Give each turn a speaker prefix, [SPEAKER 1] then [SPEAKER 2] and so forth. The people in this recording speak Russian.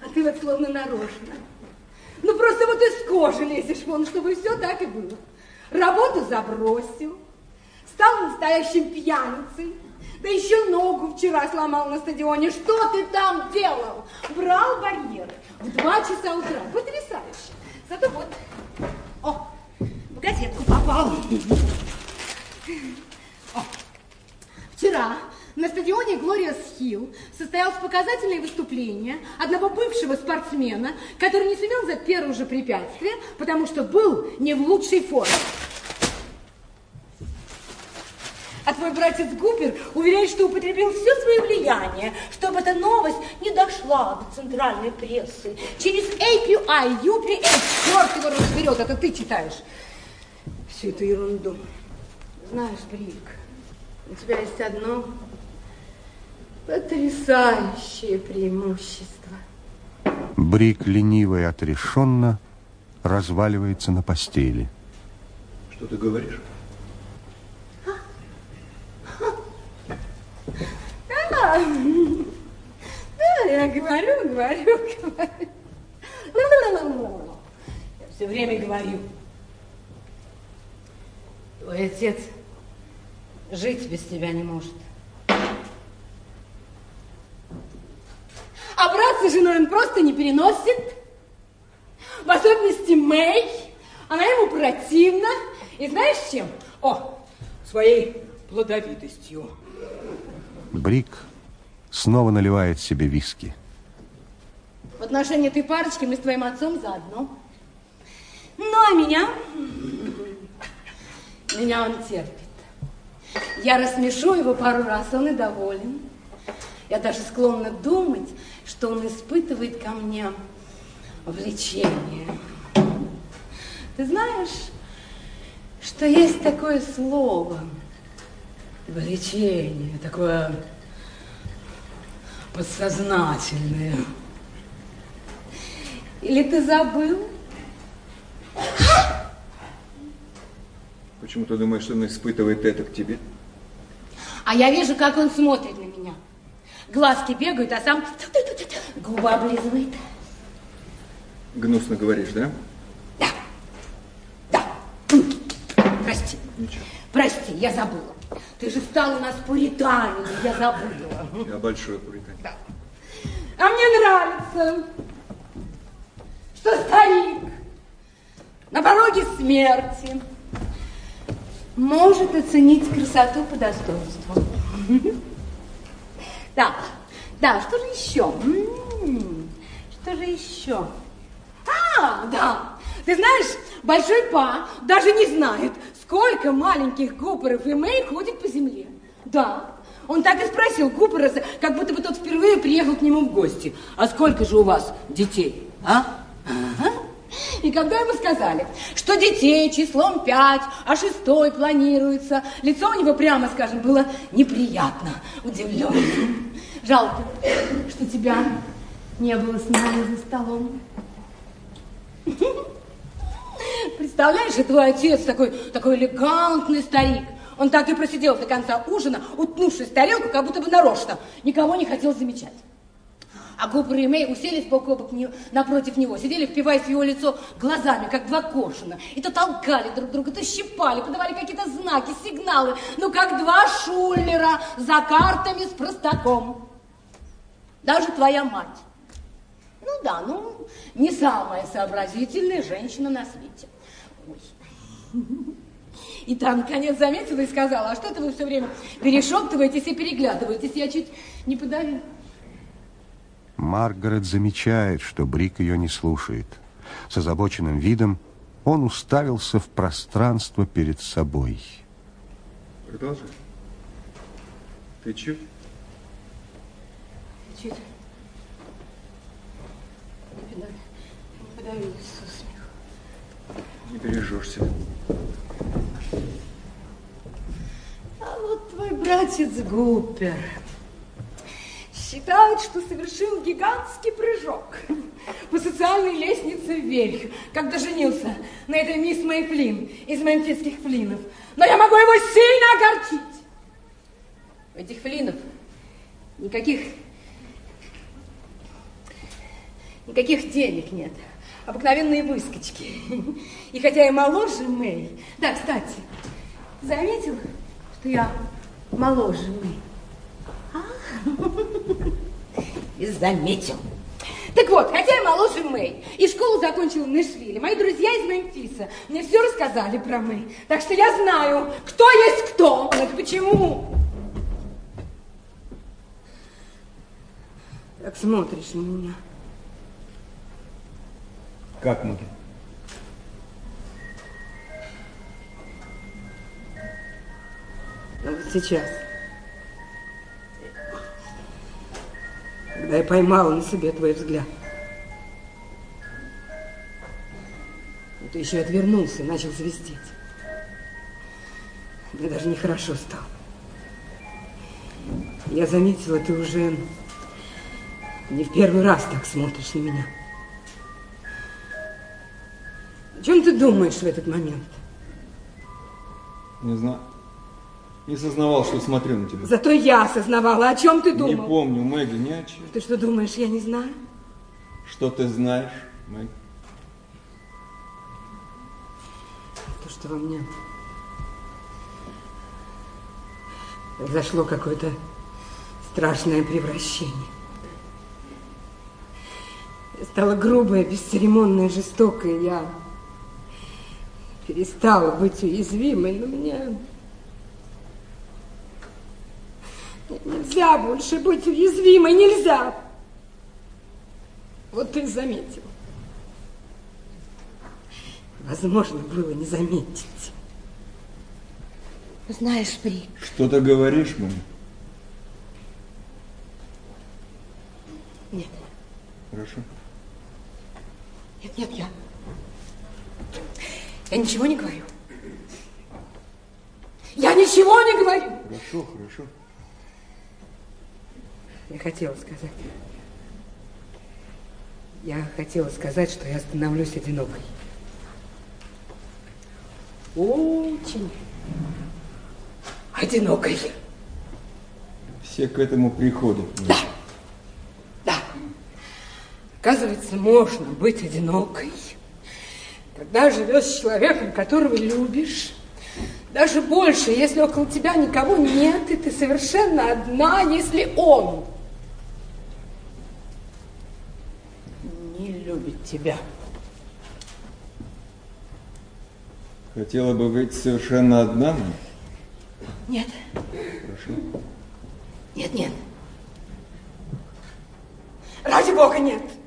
[SPEAKER 1] А ты вот словно нарочно. Ну, просто вот из кожи лезешь вон, чтобы все так и было. Работу забросил, стал настоящим пьяницей, да еще ногу вчера сломал на стадионе. Что ты там делал? Брал барьеры в 2 часа утра. Потрясающе. Зато вот, в газетку попал. Вчера на стадионе Глориас Хилл состоялось показательное выступление одного бывшего спортсмена, который не сумел за первое же препятствие, потому что был не в лучшей форме. А твой братец Гупер уверяет, что употребил все свое влияние, чтобы эта новость не дошла до центральной прессы. Через API, UPA, черт его разберет, это ты читаешь всю эту ерунду. Знаешь, Брик, у тебя есть одно потрясающее преимущество.
[SPEAKER 2] Брик лениво и отрешенно разваливается на постели.
[SPEAKER 3] Что ты говоришь?
[SPEAKER 1] Да, я говорю. Я все время говорю. Твой отец жить без тебя не может. А брат с женой он просто не переносит. В особенности Мэй. Она ему противна. И знаешь чем? Своей плодовитостью.
[SPEAKER 2] Брик снова наливает себе виски.
[SPEAKER 1] В отношении этой парочки мы с твоим отцом заодно. Ну, а меня он терпит. Я рассмешу его пару раз, он и доволен. Я даже склонна думать, что он испытывает ко мне влечение. Ты знаешь, что есть такое слово влечение, такое подсознательное. Или ты забыл?
[SPEAKER 3] Почему ты думаешь, что он испытывает это к тебе?
[SPEAKER 1] А я вижу, как он смотрит на меня. Глазки бегают, а сам губы облизывает.
[SPEAKER 3] Гнусно говоришь, да?
[SPEAKER 1] Да. Прости.
[SPEAKER 3] Ничего.
[SPEAKER 1] Прости, я забыла. Ты же стал у нас пуританин, я забыла.
[SPEAKER 3] Я большой пуританин.
[SPEAKER 1] Да. А мне нравится, что старик на пороге смерти может оценить красоту по достоинству. Да, что же еще? Что же еще? Да, ты знаешь, Большой Па даже не знает, сколько маленьких Гуперов и Мэй ходит по земле. Да, он так и спросил Гупера, как будто бы тот впервые приехал к нему в гости. А сколько же у вас детей, а? Ага. И когда ему сказали, что детей числом 5, а 6 планируется, лицо у него, прямо скажем, было неприятно удивленным. Жалко, что тебя не было с нами за столом. Представляешь, и твой отец такой элегантный старик. Он так и просидел до конца ужина, утнувшись в тарелку, как будто бы нарочно. Никого не хотел замечать. А Гупер и Мэй уселись бок о бок напротив него, сидели, впиваясь в его лицо глазами, как 2 коршуна. И то толкали друг друга, то щипали, подавали какие-то знаки, сигналы. Ну, как 2 шулера за картами с простаком. Даже твоя мать. Не самая сообразительная женщина на свете. Ой. И та, наконец, заметила и сказала, а что это вы все время перешептываетесь и переглядываетесь? Я чуть не подавила.
[SPEAKER 2] Маргарет замечает, что Брик ее не слушает. С озабоченным видом он уставился в пространство перед собой.
[SPEAKER 3] Продолжай. Ты чуть?
[SPEAKER 1] Чуть. Не подавилась со смеху.
[SPEAKER 3] Не бережешься.
[SPEAKER 1] А вот твой братец Гупер считает, что совершил гигантский прыжок по социальной лестнице вверх, когда женился на этой мисс Мэй Флинн из мемфисских Флиннов. Но я могу его сильно огорчить. У этих Флиннов никаких Никаких денег нет. Обыкновенные выскочки. И хотя я моложе Мэй... Да, кстати, заметил, что я моложе Мэй? И заметил. Так вот, хотя я моложе Мэй, и школу закончила в Нэшвилле, мои друзья из Мемфиса мне все рассказали про Мэй. Так что я знаю, кто есть кто. Это почему? Так смотришь на меня.
[SPEAKER 3] Как мы?
[SPEAKER 1] А вот сейчас, когда я поймала на себе твой взгляд, ты еще отвернулся и начал свистеть. Мне даже нехорошо стало. Я заметила, ты уже не в первый раз так смотришь на меня. О чем ты думаешь в этот момент?
[SPEAKER 3] Не знаю. Не сознавал, что смотрю на тебя.
[SPEAKER 1] Зато я осознавала. О чем ты думал?
[SPEAKER 3] Не помню, Мэгги, ни о чем.
[SPEAKER 1] Ты что думаешь, я не знаю?
[SPEAKER 3] Что ты знаешь, Мэгги?
[SPEAKER 1] То, что во мне произошло какое-то страшное превращение. Я стала грубая, бесцеремонная, жестокая. Я перестала быть уязвимой, но мне нельзя больше быть уязвимой, нельзя. Вот ты заметил. Возможно, было не заметить. Знаешь, Брик.
[SPEAKER 3] Что ты говоришь, Мэгги?
[SPEAKER 1] Нет.
[SPEAKER 3] Хорошо.
[SPEAKER 1] Нет, я ничего не говорю. Я ничего не говорю.
[SPEAKER 3] Хорошо.
[SPEAKER 1] Я хотела сказать, что я становлюсь одинокой. Очень одинокой.
[SPEAKER 3] Все к этому приходят.
[SPEAKER 1] Да. Оказывается, можно быть одинокой, когда живешь с человеком, которого любишь. Даже больше, если около тебя никого нет, и ты совершенно одна, если он не любит тебя.
[SPEAKER 3] Хотела бы быть совершенно одна?
[SPEAKER 1] Нет.
[SPEAKER 3] Хорошо.
[SPEAKER 1] Нет. Ради Бога, нет.